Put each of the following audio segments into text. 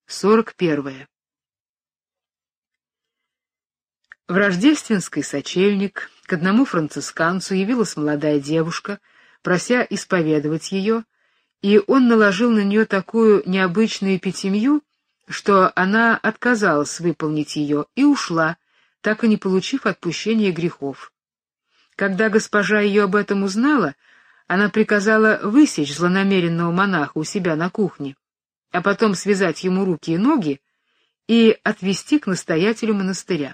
41. В рождественский сочельник к одному францисканцу явилась молодая девушка, прося исповедовать ее, и он наложил на нее такую необычную эпитемию, что она отказалась выполнить ее и ушла, так и не получив отпущения грехов. Когда госпожа ее об этом узнала, она приказала высечь злонамеренного монаха у себя на кухне, а потом связать ему руки и ноги и отвезти к настоятелю монастыря.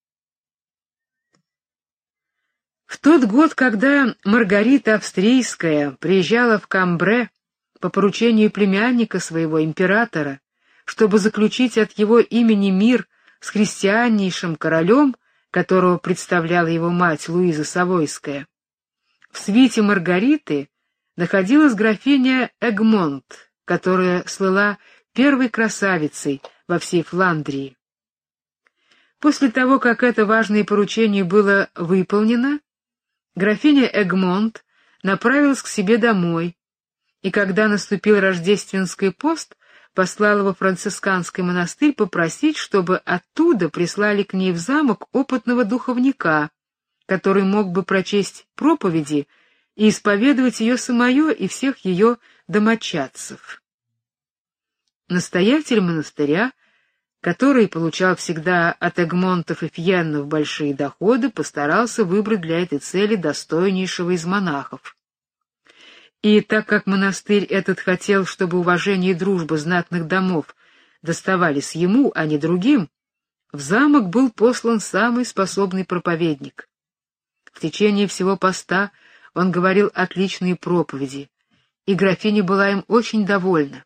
В тот год, когда Маргарита Австрийская приезжала в Камбре по поручению племянника своего императора, чтобы заключить от его имени мир с христианнейшим королем, которого представляла его мать Луиза Савойская, в свите Маргариты находилась графиня Эгмонт, которая слыла первой красавицей во всей Фландрии. После того, как это важное поручение было выполнено, графиня Эгмонт направилась к себе домой, и когда наступил рождественский пост, послала во францисканский монастырь попросить, чтобы оттуда прислали к ней в замок опытного духовника, который мог бы прочесть проповеди и исповедовать ее самое и всех ее домочадцев. Настоятель монастыря, который получал всегда от Эгмонтов и Фьеннов большие доходы, постарался выбрать для этой цели достойнейшего из монахов. И так как монастырь этот хотел, чтобы уважение и дружба знатных домов доставались ему, а не другим, в замок был послан самый способный проповедник. В течение всего поста он говорил отличные проповеди, и графиня была им очень довольна.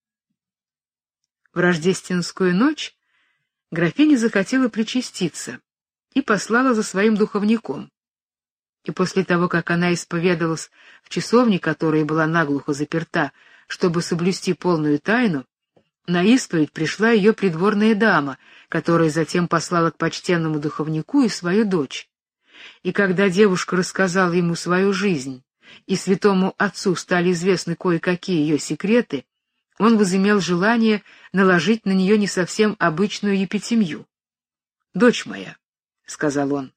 В рождественскую ночь графиня захотела причаститься и послала за своим духовником. И после того, как она исповедалась в часовне, которая была наглухо заперта, чтобы соблюсти полную тайну, на исповедь пришла ее придворная дама, которая затем послала к почтенному духовнику и свою дочь. И когда девушка рассказала ему свою жизнь, и святому отцу стали известны кое-какие ее секреты, он возымел желание наложить на нее не совсем обычную епитемью. «Дочь моя», — сказал он,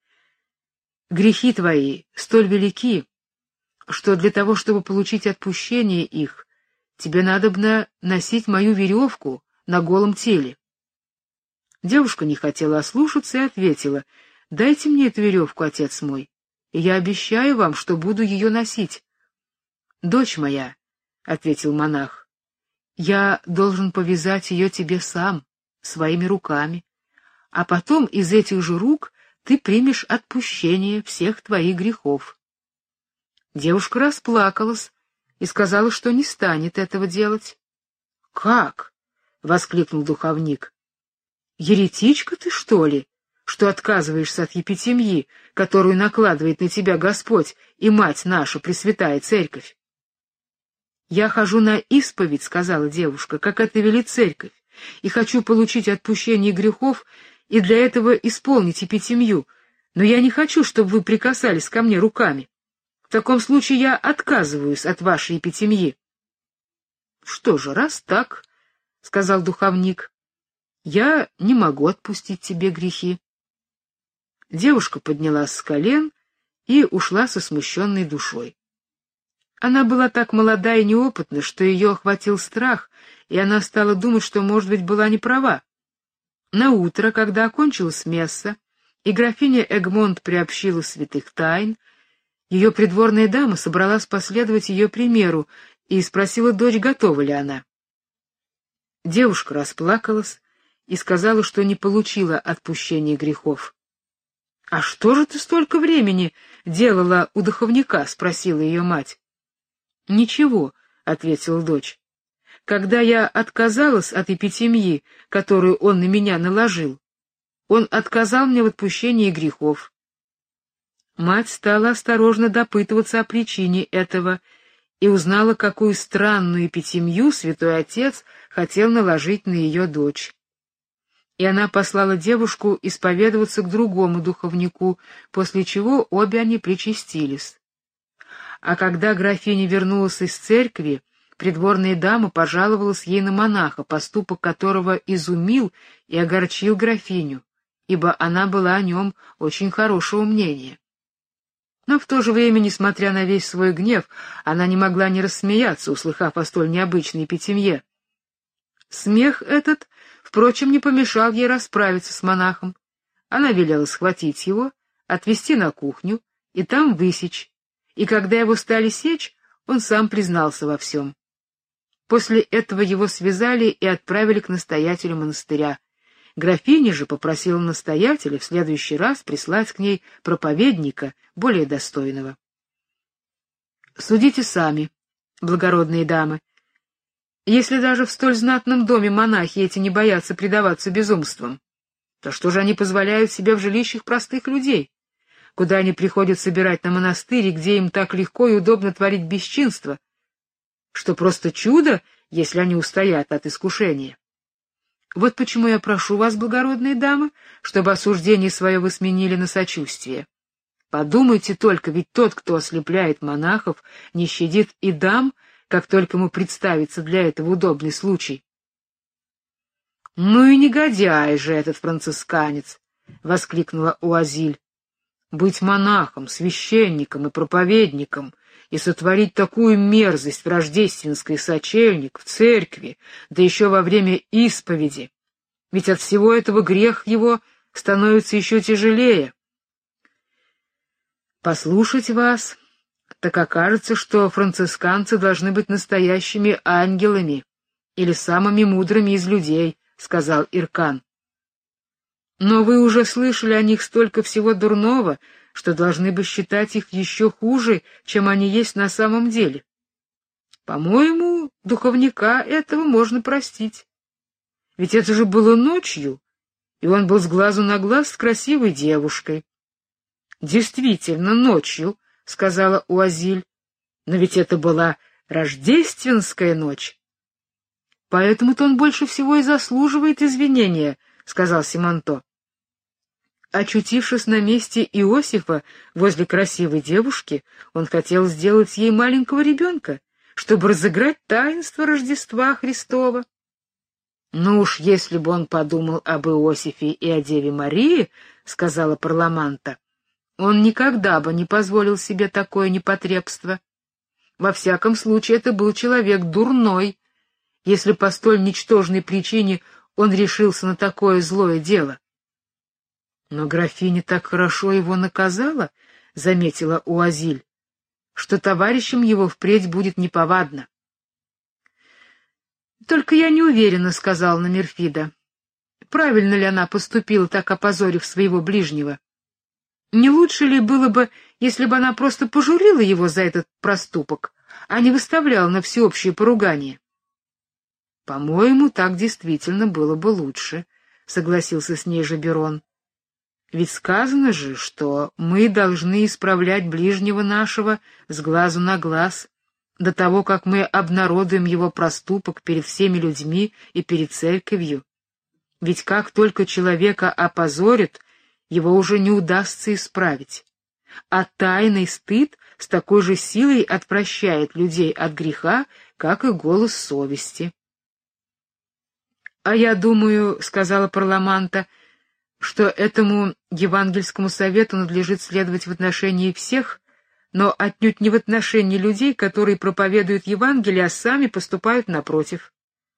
— «грехи твои столь велики, что для того, чтобы получить отпущение их, тебе надобно носить мою веревку на голом теле». Девушка не хотела ослушаться и ответила: «Дайте мне эту веревку, отец мой, и я обещаю вам, что буду ее носить». «Дочь моя», — ответил монах, — «я должен повязать ее тебе сам, своими руками, а потом из этих же рук ты примешь отпущение всех твоих грехов». Девушка расплакалась и сказала, что не станет этого делать. «Как?» — воскликнул духовник. «Еретичка ты, что ли, что отказываешься от епитемьи, которую накладывает на тебя Господь и Мать наша Пресвятая Церковь?» «Я хожу на исповедь, — сказала девушка, — как это велит Церковь, и хочу получить отпущение грехов и для этого исполнить епитемью, но я не хочу, чтобы вы прикасались ко мне руками. В таком случае я отказываюсь от вашей епитемьи». «Что же, раз так, — сказал духовник, — я не могу отпустить тебе грехи». Девушка поднялась с колен и ушла со смущенной душой. Она была так молода и неопытна, что ее охватил страх, и она стала думать, что, может быть, была не права. Наутро, когда окончилась месса, и графиня Эгмонт приобщила святых тайн, ее придворная дама собралась последовать ее примеру и спросила дочь, готова ли она. Девушка расплакалась и сказала, что не получила отпущения грехов. «А что же ты столько времени делала у духовника?» — спросила ее мать. «Ничего», — ответила дочь. «Когда я отказалась от епитемьи, которую он на меня наложил, он отказал мне в отпущении грехов». Мать стала осторожно допытываться о причине этого и узнала, какую странную епитемью святой отец хотел наложить на ее дочь. И она послала девушку исповедоваться к другому духовнику, после чего обе они причастились. А когда графиня вернулась из церкви, придворная дама пожаловалась ей на монаха, поступок которого изумил и огорчил графиню, ибо она была о нем очень хорошего мнения. Но в то же время, несмотря на весь свой гнев, она не могла не рассмеяться, услыхав о столь необычной пятимье. Смех этот, впрочем, не помешал ей расправиться с монахом. Она велела схватить его, отвезти на кухню и там высечь, и когда его стали сечь, он сам признался во всем. После этого его связали и отправили к настоятелю монастыря. Графиня же попросила настоятеля в следующий раз прислать к ней проповедника, более достойного. Судите сами, благородные дамы. Если даже в столь знатном доме монахи эти не боятся предаваться безумствам, то что же они позволяют себе в жилищах простых людей, куда они приходят собирать на монастырь, и где им так легко и удобно творить бесчинство, что просто чудо, если они устоят от искушения. Вот почему я прошу вас, благородные дамы, чтобы осуждение свое вы сменили на сочувствие. Подумайте только, ведь тот, кто ослепляет монахов, не щадит и дам, как только ему представится для этого удобный случай. — Ну и негодяй же этот францисканец! — воскликнула Уазиль. — Быть монахом, священником и проповедником и сотворить такую мерзость в рождественский сочельник, в церкви, да еще во время исповеди. Ведь от всего этого грех его становится еще тяжелее. Послушать вас, так окажется, что францисканцы должны быть настоящими ангелами или самыми мудрыми из людей, — сказал Иркан. Но вы уже слышали о них столько всего дурного, что должны бы считать их еще хуже, чем они есть на самом деле. По-моему, духовника этого можно простить. Ведь это же было ночью, и он был с глазу на глаз с красивой девушкой. — Действительно, ночью, — сказала Уазиль, — но ведь это была рождественская ночь. — Поэтому-то он больше всего и заслуживает извинения, — сказал Симонто. Очутившись на месте Иосифа возле красивой девушки, он хотел сделать ей маленького ребенка, чтобы разыграть таинство Рождества Христова. Ну уж если бы он подумал об Иосифе и о Деве Марии, — сказала Парламанта, — он никогда бы не позволил себе такое непотребство. Во всяком случае, это был человек дурной, если по столь ничтожной причине он решился на такое злое дело. Но графиня так хорошо его наказала, — заметила Уазиль, — что товарищам его впредь будет неповадно. — Только я не уверена, — сказал Номерфида. Правильно ли она поступила, так опозорив своего ближнего? Не лучше ли было бы, если бы она просто пожурила его за этот проступок, а не выставляла на всеобщее поругание? — По-моему, так действительно было бы лучше, — согласился с ней Жаберон. Ведь сказано же, что мы должны исправлять ближнего нашего с глазу на глаз до того, как мы обнародуем его проступок перед всеми людьми и перед церковью. Ведь как только человека опозорят, его уже не удастся исправить. А тайный стыд с такой же силой отвращает людей от греха, как и голос совести. — А я думаю, — сказала Парламанта, — что этому евангельскому совету надлежит следовать в отношении всех, но отнюдь не в отношении людей, которые проповедуют Евангелие, а сами поступают напротив.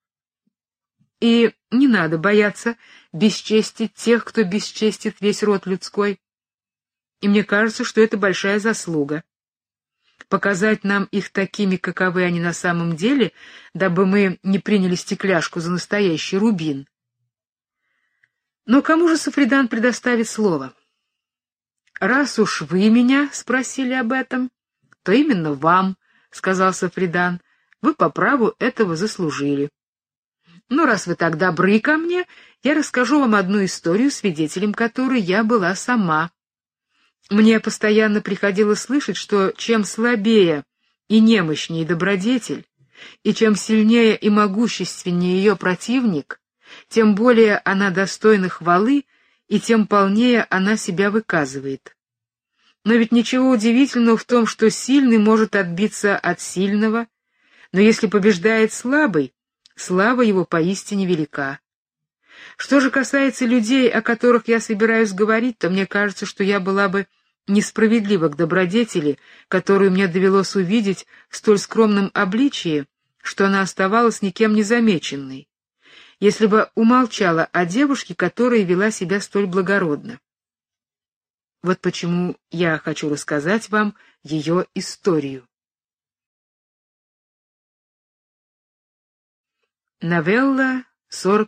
И не надо бояться бесчестить тех, кто бесчестит весь род людской. И мне кажется, что это большая заслуга. Показать нам их такими, каковы они на самом деле, дабы мы не приняли стекляшку за настоящий рубин. Но кому же Сафридан предоставит слово? — Раз уж вы меня спросили об этом, то именно вам, — сказал Сафридан, — вы по праву этого заслужили. Ну, раз вы так добры ко мне, я расскажу вам одну историю, свидетелем которой я была сама. Мне постоянно приходилось слышать, что чем слабее и немощнее добродетель, и чем сильнее и могущественнее ее противник, тем более она достойна хвалы, и тем полнее она себя выказывает. Но ведь ничего удивительного в том, что сильный может отбиться от сильного, Но если побеждает слабый, слава его поистине велика. Что же касается людей, о которых я собираюсь говорить, то мне кажется, что я была бы несправедлива к добродетели, которую мне довелось увидеть в столь скромном обличии, что она оставалась никем не замеченной, если бы умолчала о девушке, которая вела себя столь благородно. Вот почему я хочу рассказать вам ее историю. Новелла 41.